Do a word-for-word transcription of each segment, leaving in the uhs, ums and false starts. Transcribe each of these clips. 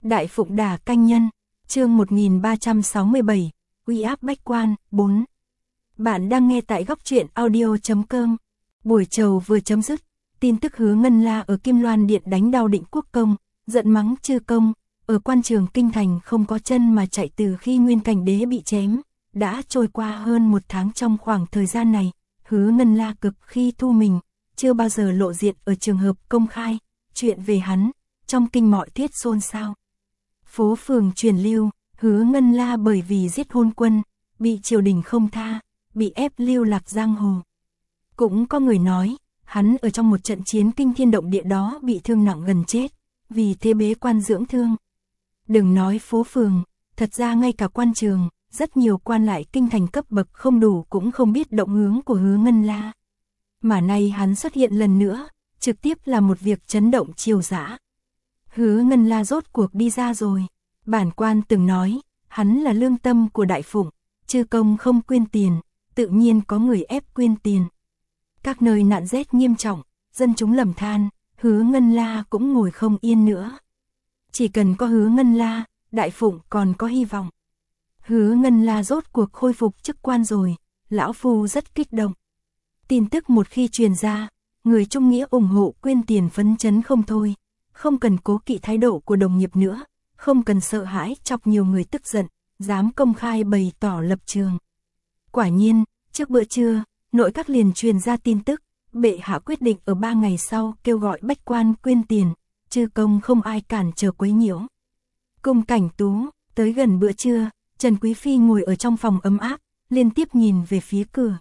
Đại Phụng Đà Canh Nhân, chương một nghìn ba trăm sáu mươi bảy, uy áp bách quan, bốn. Bạn đang nghe tại góc truyện audio chấm com. Buổi trầu vừa chấm dứt, tin tức Hứa Ngân La ở Kim Loan Điện đánh đau Định Quốc Công, giận mắng Chư Công, ở quan trường Kinh Thành không có chân mà chạy từ khi Nguyên Cảnh Đế bị chém, đã trôi qua hơn một tháng. Trong khoảng thời gian này, Hứa Ngân La cực khi thu mình, chưa bao giờ lộ diện ở trường hợp công khai, chuyện về hắn, trong kinh mọi thuyết xôn xao. Phố phường truyền lưu, Hứa Ngân La bởi vì giết hôn quân, bị triều đình không tha, bị ép lưu lạc giang hồ. Cũng có người nói, hắn ở trong một trận chiến kinh thiên động địa đó bị thương nặng gần chết, vì thế bế quan dưỡng thương. Đừng nói phố phường, thật ra ngay cả quan trường, rất nhiều quan lại kinh thành cấp bậc không đủ cũng không biết động hướng của Hứa Ngân La. Mà nay hắn xuất hiện lần nữa, trực tiếp là một việc chấn động triều dã. Hứa Ngân La rốt cuộc đi ra rồi. Bản quan từng nói, hắn là lương tâm của Đại Phụng, Chư Công không quyên tiền, tự nhiên có người ép quyên tiền. Các nơi nạn rét nghiêm trọng, dân chúng lầm than, Hứa Ngân La cũng ngồi không yên nữa. Chỉ cần có Hứa Ngân La, Đại Phụng còn có hy vọng. Hứa Ngân La rốt cuộc khôi phục chức quan rồi, lão phu rất kích động. Tin tức một khi truyền ra, người trung nghĩa ủng hộ quyên tiền phấn chấn không thôi, không cần cố kỵ thái độ của đồng nghiệp nữa, không cần sợ hãi chọc nhiều người tức giận, dám công khai bày tỏ lập trường. Quả nhiên, trước bữa trưa, nội các liền truyền ra tin tức, bệ hạ quyết định ở ba ngày sau kêu gọi bách quan quyên tiền, Chư Công không ai cản trở quấy nhiễu. Cung Cảnh Tú, tới gần bữa trưa, Trần Quý Phi ngồi ở trong phòng ấm áp, liên tiếp nhìn về phía cửa.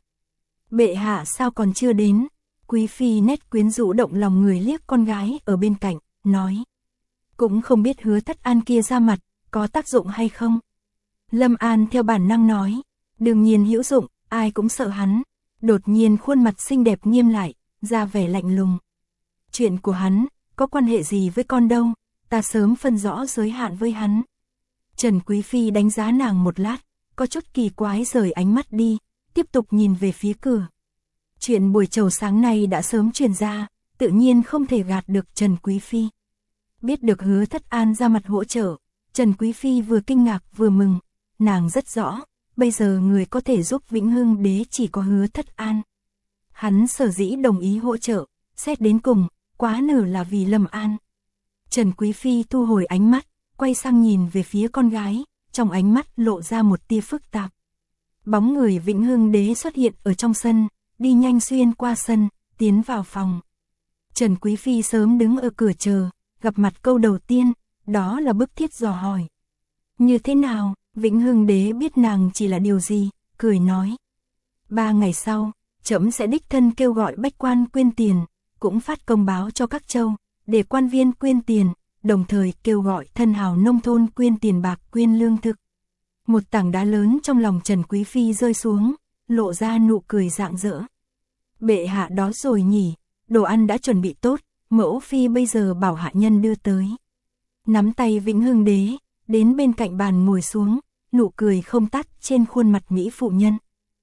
Bệ hạ sao còn chưa đến? Quý Phi nét quyến rũ động lòng người liếc con gái ở bên cạnh, nói. Cũng không biết Hứa Thất An kia ra mặt, có tác dụng hay không? Lâm An theo bản năng nói, đương nhiên hữu dụng, ai cũng sợ hắn. Đột nhiên khuôn mặt xinh đẹp nghiêm lại, ra vẻ lạnh lùng. Chuyện của hắn, có quan hệ gì với con đâu, ta sớm phân rõ giới hạn với hắn. Trần Quý Phi đánh giá nàng một lát, có chút kỳ quái rời ánh mắt đi, tiếp tục nhìn về phía cửa. Chuyện buổi trầu sáng nay đã sớm truyền ra, tự nhiên không thể gạt được Trần Quý Phi. Biết được Hứa Thất An ra mặt hỗ trợ, Trần Quý Phi vừa kinh ngạc vừa mừng, nàng rất rõ, bây giờ người có thể giúp Vĩnh Hưng Đế chỉ có Hứa Thất An. Hắn sở dĩ đồng ý hỗ trợ, xét đến cùng, quá nửa là vì Lâm An. Trần Quý Phi thu hồi ánh mắt, quay sang nhìn về phía con gái, trong ánh mắt lộ ra một tia phức tạp. Bóng người Vĩnh Hưng Đế xuất hiện ở trong sân, đi nhanh xuyên qua sân, tiến vào phòng. Trần Quý Phi sớm đứng ở cửa chờ, gặp mặt câu đầu tiên, đó là bức thiết dò hỏi. Như thế nào, Vĩnh Hưng Đế biết nàng chỉ là điều gì, cười nói. Ba ngày sau, trẫm sẽ đích thân kêu gọi bách quan quyên tiền, cũng phát công báo cho các châu, để quan viên quyên tiền, đồng thời kêu gọi thân hào nông thôn quyên tiền bạc quyên lương thực. Một tảng đá lớn trong lòng Trần Quý Phi rơi xuống, lộ ra nụ cười rạng rỡ. Bệ hạ đó rồi nhỉ, đồ ăn đã chuẩn bị tốt, mẫu phi bây giờ bảo hạ nhân đưa tới. Nắm tay Vĩnh Hưng Đế, đến bên cạnh bàn ngồi xuống, nụ cười không tắt trên khuôn mặt mỹ phụ nhân.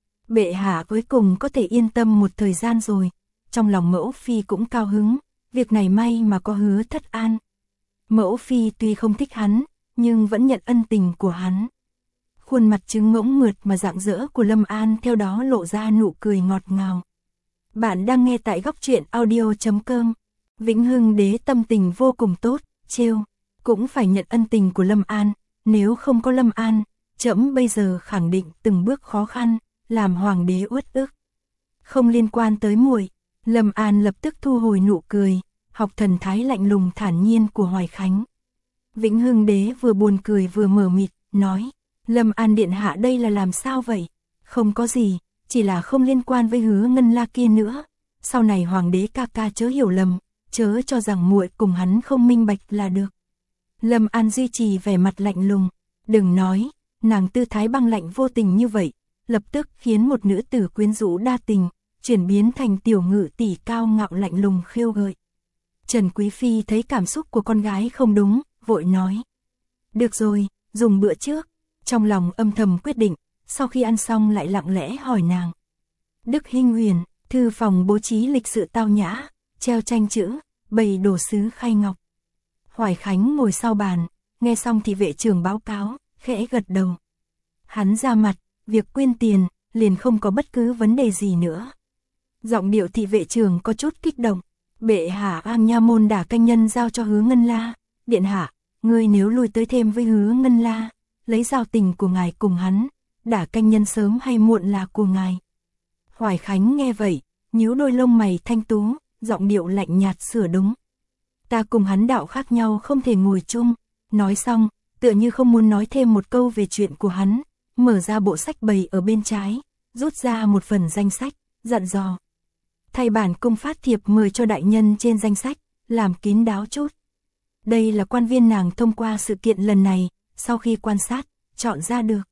Bệ hạ cuối cùng có thể yên tâm một thời gian rồi, trong lòng mẫu phi cũng cao hứng, việc này may mà có Hứa Thất An. Mẫu phi tuy không thích hắn, nhưng vẫn nhận ân tình của hắn. Khuôn mặt trứng ngỗng mượt mà rạng rỡ của Lâm An theo đó lộ ra nụ cười ngọt ngào. Bạn đang nghe tại góc truyện audio chấm com. Vĩnh Hưng Đế tâm tình vô cùng tốt, trêu, cũng phải nhận ân tình của Lâm An, nếu không có Lâm An, trẫm bây giờ khẳng định từng bước khó khăn, làm hoàng đế uất ức. Không liên quan tới muội, Lâm An lập tức thu hồi nụ cười, học thần thái lạnh lùng thản nhiên của Hoài Khánh. Vĩnh Hưng Đế vừa buồn cười vừa mờ mịt, nói, Lâm An điện hạ đây là làm sao vậy? Không có gì, chỉ là không liên quan với Hứa Ngân La kia nữa. Sau này hoàng đế ca ca chớ hiểu lầm, chớ cho rằng muội cùng hắn không minh bạch là được. Lâm An duy trì vẻ mặt lạnh lùng, đừng nói, nàng tư thái băng lạnh vô tình như vậy, lập tức khiến một nữ tử quyến rũ đa tình, chuyển biến thành tiểu ngự tỷ cao ngạo lạnh lùng khiêu gợi. Trần Quý Phi thấy cảm xúc của con gái không đúng, vội nói. Được rồi, dùng bữa trước, trong lòng âm thầm quyết định, sau khi ăn xong lại lặng lẽ hỏi nàng. Đức Hinh Huyền, thư phòng bố trí lịch sự tao nhã, treo tranh chữ, bày đồ sứ khay ngọc. Hoài Khánh ngồi sau bàn, nghe xong thị vệ trưởng báo cáo, khẽ gật đầu. Hắn ra mặt, việc quyên tiền, liền không có bất cứ vấn đề gì nữa. Giọng điệu thị vệ trưởng có chút kích động. Bệ hạ am nha môn đả canh nhân giao cho Hứa Ngân La. Điện hạ, ngươi nếu lui tới thêm với Hứa Ngân La, lấy giao tình của ngài cùng hắn, đả canh nhân sớm hay muộn là của ngài. Hoài Khánh nghe vậy, nhíu đôi lông mày thanh tú, giọng điệu lạnh nhạt sửa đúng. Ta cùng hắn đạo khác nhau không thể ngồi chung. Nói xong, tựa như không muốn nói thêm một câu về chuyện của hắn, mở ra bộ sách bày ở bên trái, rút ra một phần danh sách, dặn dò. Thay bản cung phát thiệp mời cho đại nhân trên danh sách, làm kín đáo chút. Đây là quan viên nàng thông qua sự kiện lần này, sau khi quan sát, chọn ra được.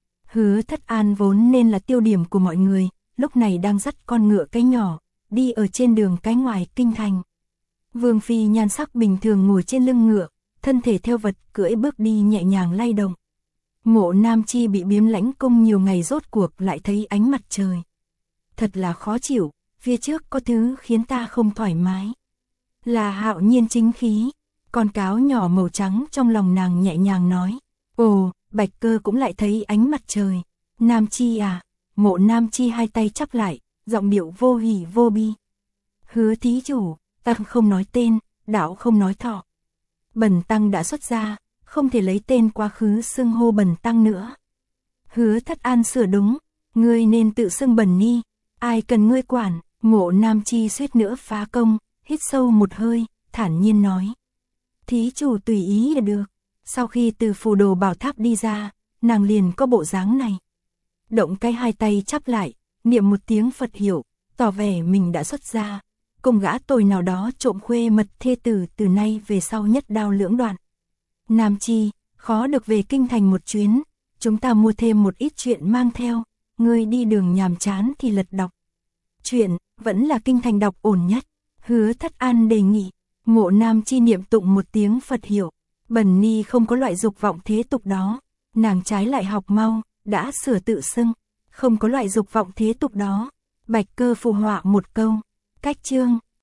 Hứa Thất An vốn nên là tiêu điểm của mọi người, lúc này đang dắt con ngựa cái nhỏ, đi ở trên đường cái ngoài kinh thành. Vương phi nhan sắc bình thường ngồi trên lưng ngựa, thân thể theo vật cưỡi bước đi nhẹ nhàng lay động. Mộ Nam Chi bị biếm lãnh cung nhiều ngày rốt cuộc lại thấy ánh mặt trời. Thật là khó chịu, phía trước có thứ khiến ta không thoải mái. Là Hạo Nhiên chính khí, con cáo nhỏ màu trắng trong lòng nàng nhẹ nhàng nói. Ồ, Bạch Cơ cũng lại thấy ánh mặt trời. Nam Chi à, Mộ Nam Chi hai tay chắp lại, giọng điệu vô hỉ vô bi. Hứa thí chủ, ta không nói tên, đạo không nói thọ. Bần tăng đã xuất gia, không thể lấy tên quá khứ xưng hô bần tăng nữa. Hứa Thất An sửa đúng, ngươi nên tự xưng Bần Ni, ai cần ngươi quản. Mộ Nam Chi suýt nữa phá công, hít sâu một hơi, thản nhiên nói. Thí chủ tùy ý là được. Sau khi từ phù đồ bảo tháp đi ra, nàng liền có bộ dáng này. Động cái hai tay chắp lại, niệm một tiếng Phật hiệu, tỏ vẻ mình đã xuất gia. Cùng gã tồi nào đó trộm khuê mật thê tử từ nay về sau nhất đao lưỡng đoạn. Nam Chi, khó được về kinh thành một chuyến, chúng ta mua thêm một ít chuyện mang theo, ngươi đi đường nhàm chán thì lật đọc. Chuyện, vẫn là kinh thành đọc ổn nhất. Hứa Thất An đề nghị. Mộ Nam Chi niệm tụng một tiếng Phật hiệu. Bần Ni không có loại dục vọng thế tục đó. Nàng trái lại học mau, đã sửa tự xưng. Không có loại dục vọng thế tục đó. Bạch Cơ phù họa một câu. Cách chương.